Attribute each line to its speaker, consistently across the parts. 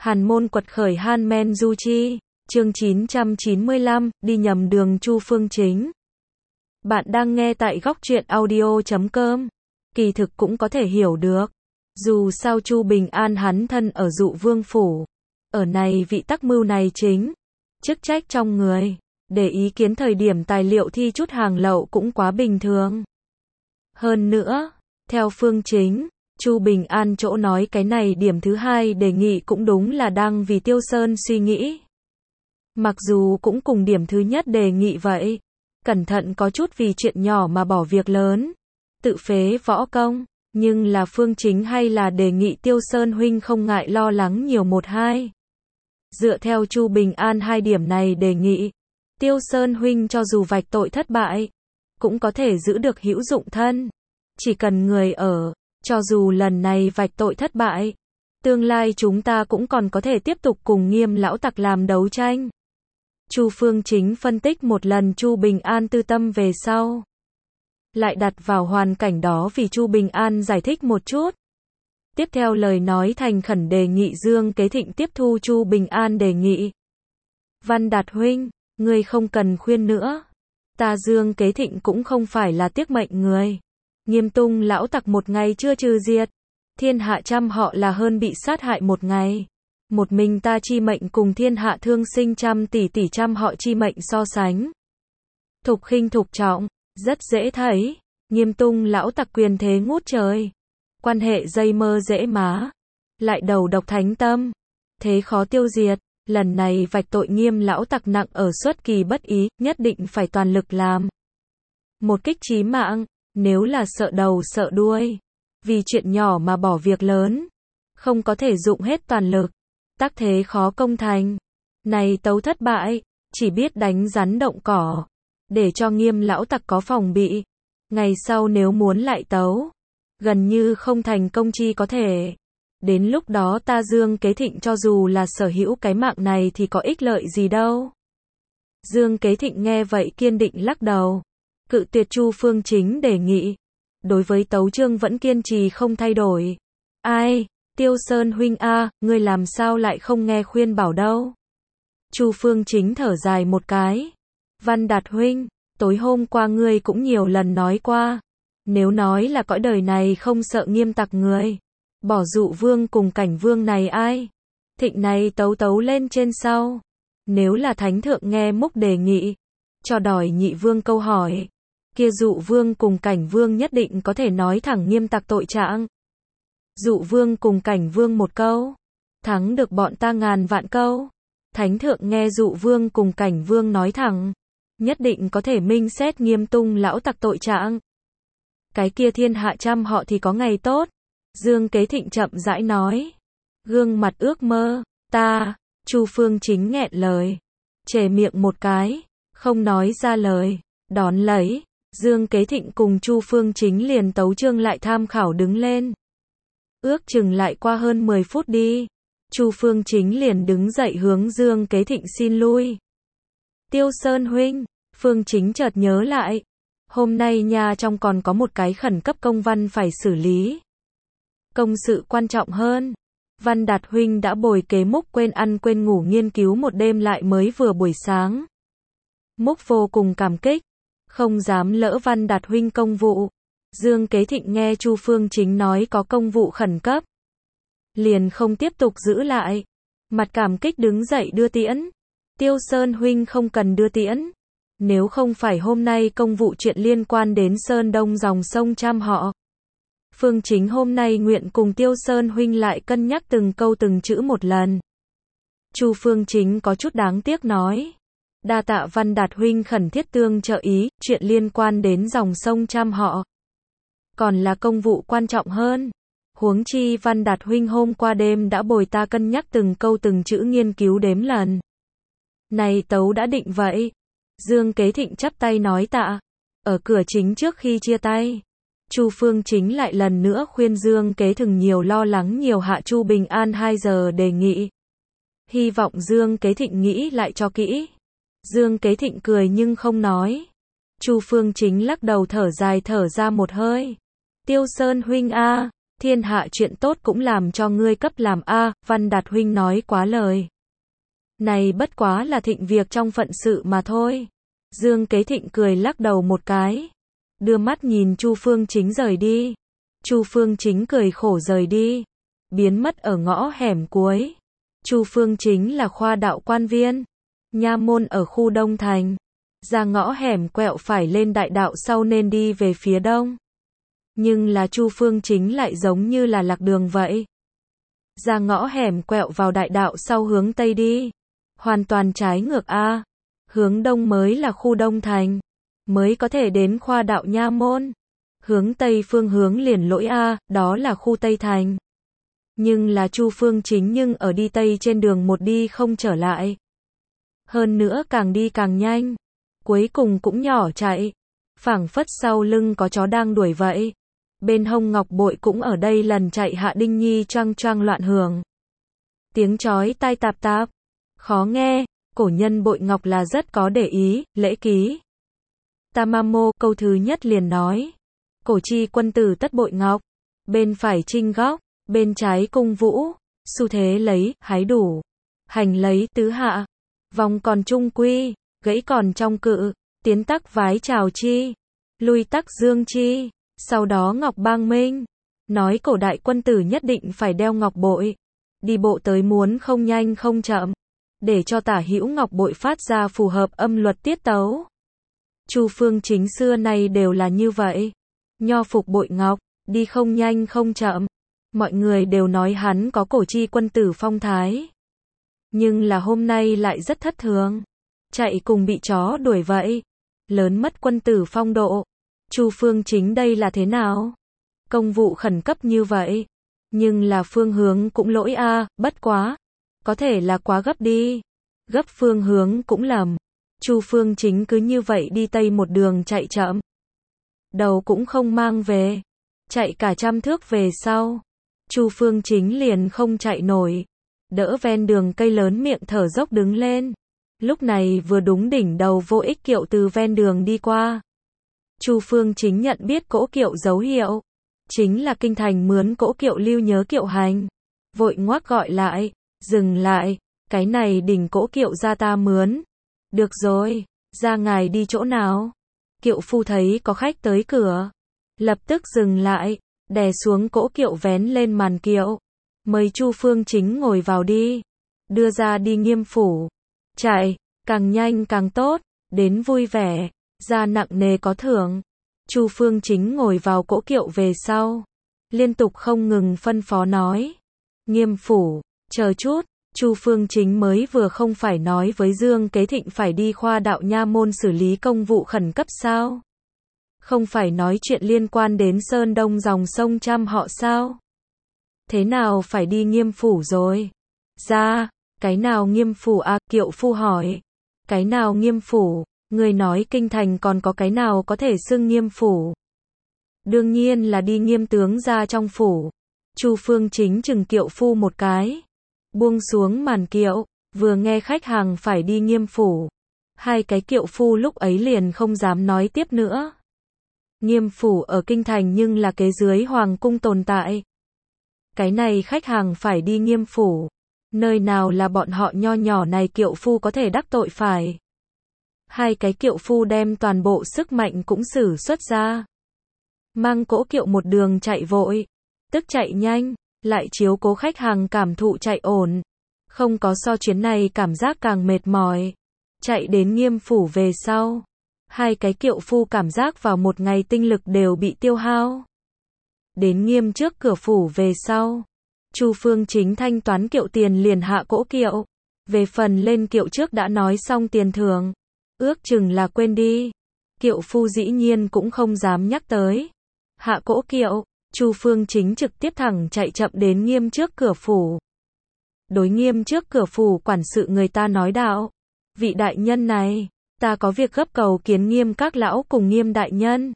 Speaker 1: Hàn môn quật khởi Han Men Du Chi, chương 995, đi nhầm đường Chu Phương Chính. Bạn đang nghe tại góc truyện audio.com. Kỳ thực cũng có thể hiểu được. Dù sao Chu Bình An hắn thân ở Dụ Vương Phủ. Ở này vị tắc mưu này chính. Chức trách trong người. Để ý kiến thời điểm tài liệu thi chút hàng lậu cũng quá bình thường. Hơn nữa, theo Phương Chính, Chu Bình An chỗ nói cái này điểm thứ hai đề nghị cũng đúng là đang vì Tiêu Sơn suy nghĩ. Mặc dù cũng cùng điểm thứ nhất đề nghị vậy. Cẩn thận có chút vì chuyện nhỏ mà bỏ việc lớn. Tự phế võ công. Nhưng là Phương Chính hay là đề nghị Tiêu Sơn huynh không ngại lo lắng nhiều một hai. Dựa theo Chu Bình An hai điểm này đề nghị. Tiêu Sơn huynh cho dù vạch tội thất bại. Cũng có thể giữ được hữu dụng thân. Chỉ cần người ở. Cho dù lần này vạch tội thất bại. Tương lai chúng ta cũng còn có thể tiếp tục cùng Nghiêm lão tặc làm đấu tranh. Chu Phương Chính phân tích một lần Chu Bình An tư tâm về sau. Lại đặt vào hoàn cảnh đó vì Chu Bình An giải thích một chút. Tiếp theo lời nói thành khẩn đề nghị Dương Kế Thịnh tiếp thu Chu Bình An đề nghị. Văn Đạt huynh, ngươi không cần khuyên nữa. Ta Dương Kế Thịnh cũng không phải là tiếc mệnh người. Nghiêm tung lão tặc một ngày chưa trừ diệt. Thiên hạ trăm họ là hơn bị sát hại một ngày. Một mình ta chi mệnh cùng thiên hạ thương sinh trăm tỷ tỷ trăm họ chi mệnh so sánh. Thục khinh thục trọng, rất dễ thấy. Nghiêm tung lão tặc quyền thế ngút trời. Quan hệ dây mơ dễ má. Lại đầu độc thánh tâm. Thế khó tiêu diệt. Lần này vạch tội Nghiêm lão tặc nặng ở xuất kỳ bất ý, nhất định phải toàn lực làm. Một kích chí mạng, nếu là sợ đầu sợ đuôi. Vì chuyện nhỏ mà bỏ việc lớn. Không có thể dụng hết toàn lực. Tác thế khó công thành. Này tấu thất bại. Chỉ biết đánh rắn động cỏ. Để cho Nghiêm lão tặc có phòng bị. Ngày sau nếu muốn lại tấu. Gần như không thành công chi có thể. Đến lúc đó ta Dương Kế Thịnh cho dù là sở hữu cái mạng này thì có ích lợi gì đâu. Dương Kế Thịnh nghe vậy kiên định lắc đầu. Cự tuyệt Chu Phương Chính đề nghị. Đối với tấu chương vẫn kiên trì không thay đổi. Ai, Tiêu Sơn huynh a, ngươi làm sao lại không nghe khuyên bảo đâu. Chu Phương Chính thở dài một cái. Văn Đạt huynh, tối hôm qua ngươi cũng nhiều lần nói qua. Nếu nói là cõi đời này không sợ Nghiêm tặc người. Bỏ Dụ Vương cùng Cảnh Vương này ai. Thịnh này tấu tấu lên trên sau. Nếu là Thánh Thượng nghe múc đề nghị. Cho đòi Nhị Vương câu hỏi. Kia Dụ Vương cùng Cảnh Vương nhất định có thể nói thẳng Nghiêm tặc tội trạng. Dụ Vương cùng Cảnh Vương một câu. Thắng được bọn ta ngàn vạn câu. Thánh Thượng nghe Dụ Vương cùng Cảnh Vương nói thẳng. Nhất định có thể minh xét Nghiêm tung lão tặc tội trạng. Cái kia thiên hạ trăm họ thì có ngày tốt. Dương Kế Thịnh chậm rãi nói. Gương mặt ước mơ. Ta. Chu Phương Chính nghẹn lời. Chề miệng một cái. Không nói ra lời. Đón lấy. Dương Kế Thịnh cùng Chu Phương Chính liền tấu chương lại tham khảo đứng lên. Ước chừng lại qua hơn 10 phút đi. Chu Phương Chính liền đứng dậy hướng Dương Kế Thịnh xin lui. Tiêu Sơn huynh. Phương Chính chợt nhớ lại. Hôm nay nhà trong còn có một cái khẩn cấp công văn phải xử lý. Công sự quan trọng hơn. Văn Đạt huynh đã bồi kế Múc quên ăn quên ngủ nghiên cứu một đêm lại mới vừa buổi sáng. Múc vô cùng cảm kích. Không dám lỡ Văn Đạt huynh công vụ. Dương Kế Thịnh nghe Chu Phương Chính nói có công vụ khẩn cấp. Liền không tiếp tục giữ lại. Mặt cảm kích đứng dậy đưa tiễn. Tiêu Sơn huynh không cần đưa tiễn. Nếu không phải hôm nay công vụ chuyện liên quan đến Sơn Đông dòng sông trăm họ. Phương Chính hôm nay nguyện cùng Tiêu Sơn huynh lại cân nhắc từng câu từng chữ một lần. Chu Phương Chính có chút đáng tiếc nói. Đa tạ Văn Đạt huynh khẩn thiết tương trợ ý, chuyện liên quan đến dòng sông trăm họ. Còn là công vụ quan trọng hơn. Huống chi Văn Đạt huynh hôm qua đêm đã bồi ta cân nhắc từng câu từng chữ nghiên cứu đếm lần. Này tấu đã định vậy. Dương Kế Thịnh chắp tay nói tạ. Ở cửa chính trước khi chia tay. Chu Phương Chính lại lần nữa khuyên Dương Kế Thịnh nhiều lo lắng nhiều hạ Chu Bình An 2 giờ đề nghị. Hy vọng Dương Kế Thịnh nghĩ lại cho kỹ. Dương Kế Thịnh cười nhưng không nói. Chu Phương Chính lắc đầu thở dài thở ra một hơi. Tiêu Sơn huynh a, thiên hạ chuyện tốt cũng làm cho ngươi cấp làm a, Văn Đạt huynh nói quá lời. Này bất quá là Thịnh việc trong phận sự mà thôi. Dương Kế Thịnh cười lắc đầu một cái, đưa mắt nhìn Chu Phương Chính rời đi. Chu Phương Chính cười khổ rời đi, biến mất ở ngõ hẻm cuối. Chu Phương Chính là khoa đạo quan viên, nha môn ở khu Đông Thành. Ra ngõ hẻm quẹo phải lên đại đạo sau nên đi về phía đông. Nhưng là Chu Phương Chính lại giống như là lạc đường vậy. Ra ngõ hẻm quẹo vào đại đạo sau hướng tây đi. Hoàn toàn trái ngược a. Hướng đông mới là khu Đông Thành, mới có thể đến khoa đạo nha môn. Hướng tây phương hướng liền lỗi a, đó là khu Tây Thành. Nhưng là Chu Phương Chính nhưng ở đi tây trên đường một đi không trở lại. Hơn nữa càng đi càng nhanh, cuối cùng cũng nhỏ chạy, phảng phất sau lưng có chó đang đuổi vậy. Bên hông ngọc bội cũng ở đây lần chạy hạ đinh nhi choang choang loạn hưởng. Tiếng chói tai tạp tạp, khó nghe, cổ nhân bội ngọc là rất có để ý, lễ ký. Tamamo câu thứ nhất liền nói, cổ chi quân tử tất bội ngọc, bên phải trinh góc, bên trái cung vũ, xu thế lấy, hái đủ, hành lấy, tứ hạ, vòng còn trung quy, gãy còn trong cự, tiến tắc vái chào chi, lui tắc dương chi, sau đó ngọc bang minh, nói cổ đại quân tử nhất định phải đeo ngọc bội, đi bộ tới muốn không nhanh không chậm, để cho tả hữu ngọc bội phát ra phù hợp âm luật tiết tấu. Chu Phương Chính xưa nay đều là như vậy, nho phục bội ngọc, đi không nhanh không chậm, mọi người đều nói hắn có cổ chi quân tử phong thái. Nhưng là hôm nay lại rất thất thường, chạy cùng bị chó đuổi vậy, lớn mất quân tử phong độ. Chu Phương Chính đây là thế nào? Công vụ khẩn cấp như vậy, nhưng là phương hướng cũng lỗi a, bất quá, có thể là quá gấp đi, gấp phương hướng cũng lầm. Chu Phương Chính cứ như vậy đi tây một đường chạy chậm, đầu cũng không mang về, chạy cả 100 thước về sau, Chu Phương Chính liền không chạy nổi, đỡ ven đường cây lớn miệng thở dốc đứng lên. Lúc này vừa đúng đỉnh đầu vô ích kiệu từ ven đường đi qua. Chu Phương Chính nhận biết cỗ kiệu dấu hiệu, chính là kinh thành mướn cỗ kiệu lưu nhớ kiệu hành, vội ngoác gọi lại, dừng lại, cái này đỉnh cỗ kiệu ra ta mướn. Được rồi, ra ngài đi chỗ nào? Kiệu phu thấy có khách tới cửa, lập tức dừng lại, đè xuống cỗ kiệu vén lên màn kiệu, mời Chu Phương Chính ngồi vào đi, đưa ra đi Nghiêm phủ. Chạy, càng nhanh càng tốt, đến vui vẻ, ra nặng nề có thưởng. Chu Phương Chính ngồi vào cỗ kiệu về sau, liên tục không ngừng phân phó nói. Nghiêm phủ, chờ chút, Chu Phương Chính mới vừa không phải nói với Dương Kế Thịnh phải đi khoa đạo nha môn xử lý công vụ khẩn cấp sao? Không phải nói chuyện liên quan đến Sơn Đông dòng sông Trăm họ sao? Thế nào phải đi Nghiêm phủ rồi? Ra, cái nào Nghiêm phủ à? Kiệu phu hỏi. Cái nào Nghiêm phủ? Người nói kinh thành còn có cái nào có thể xưng Nghiêm phủ? Đương nhiên là đi Nghiêm tướng ra trong phủ. Chu Phương Chính chừng kiệu phu một cái, buông xuống màn kiệu, vừa nghe khách hàng phải đi Nghiêm phủ, hai cái kiệu phu lúc ấy liền không dám nói tiếp nữa. Nghiêm phủ ở kinh thành nhưng là kế dưới hoàng cung tồn tại. Cái này khách hàng phải đi Nghiêm phủ, nơi nào là bọn họ nho nhỏ này kiệu phu có thể đắc tội phải. Hai cái kiệu phu đem toàn bộ sức mạnh cũng sử xuất ra, mang cỗ kiệu một đường chạy vội, tức chạy nhanh, lại chiếu cố khách hàng cảm thụ chạy ổn, không có so chuyến này cảm giác càng mệt mỏi. Chạy đến Nghiêm phủ về sau, hai cái kiệu phu cảm giác vào một ngày tinh lực đều bị tiêu hao. Đến Nghiêm trước cửa phủ về sau, Chu Phương Chính thanh toán kiệu tiền liền hạ cỗ kiệu, về phần lên kiệu trước đã nói xong tiền thưởng, ước chừng là quên đi. Kiệu phu dĩ nhiên cũng không dám nhắc tới. Hạ cỗ kiệu, Chu Phương Chính trực tiếp thẳng chạy chậm đến Nghiêm trước cửa phủ. Đối Nghiêm trước cửa phủ quản sự người ta nói đạo: vị đại nhân này, ta có việc gấp cầu kiến Nghiêm các lão cùng Nghiêm đại nhân.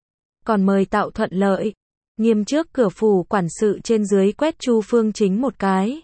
Speaker 1: Còn mời tạo thuận lợi. Nghiêm trước cửa phủ quản sự trên dưới quét Chu Phương Chính một cái.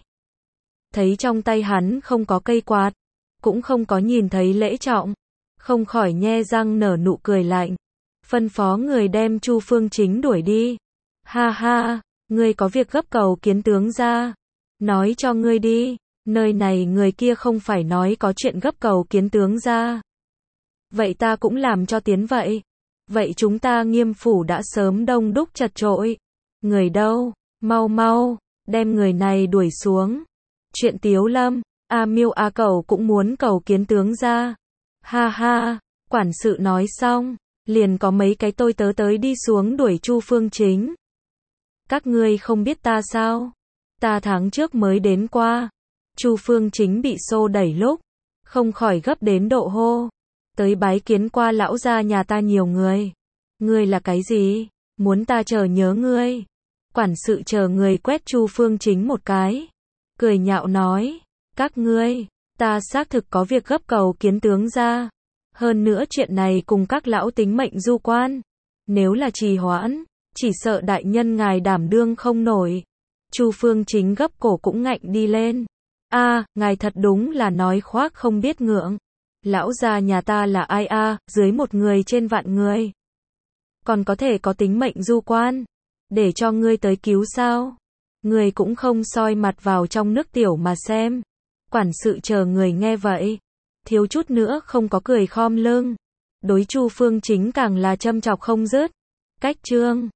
Speaker 1: Thấy trong tay hắn không có cây quạt, cũng không có nhìn thấy lễ trọng, không khỏi nhe răng nở nụ cười lạnh, phân phó người đem Chu Phương Chính đuổi đi. Ha ha, Ngươi có việc gấp cầu kiến tướng ra. Nói cho ngươi đi, nơi này người kia không phải nói có chuyện gấp cầu kiến tướng ra. Vậy ta cũng làm cho tiến vậy. Vậy chúng ta Nghiêm phủ đã sớm đông đúc chật chội. Người đâu? Mau mau, đem người này đuổi xuống. Chuyện Tiếu Lâm, A Miêu A Cẩu cũng muốn cầu kiến tướng ra. Ha ha, quản sự nói xong, liền có mấy cái tôi tớ tới đi xuống đuổi Chu Phương Chính. Các ngươi không biết ta sao? Ta tháng trước mới đến qua. Chu Phương Chính bị xô đẩy lúc, không khỏi gấp đến độ hô. Tới bái kiến qua lão gia nhà ta nhiều người. Ngươi là cái gì? Muốn ta chờ nhớ ngươi? Quản sự chờ người quét Chu Phương Chính một cái. Cười nhạo nói, các ngươi, ta xác thực có việc gấp cầu kiến tướng ra. Hơn nữa chuyện này cùng các lão tính mệnh du quan. Nếu là trì hoãn, chỉ sợ đại nhân ngài đảm đương không nổi. Chu Phương Chính gấp cổ cũng ngạnh đi lên. A, ngài thật đúng là nói khoác không biết ngượng. Lão gia nhà ta là ai a, dưới một người trên vạn người. Còn có thể có tính mệnh du quan. Để cho ngươi tới cứu sao? Ngươi cũng không soi mặt vào trong nước tiểu mà xem. Quản sự chờ người nghe vậy. Thiếu chút nữa không có cười khom lưng. Đối Chu Phương Chính càng là châm chọc không dứt. Cách chương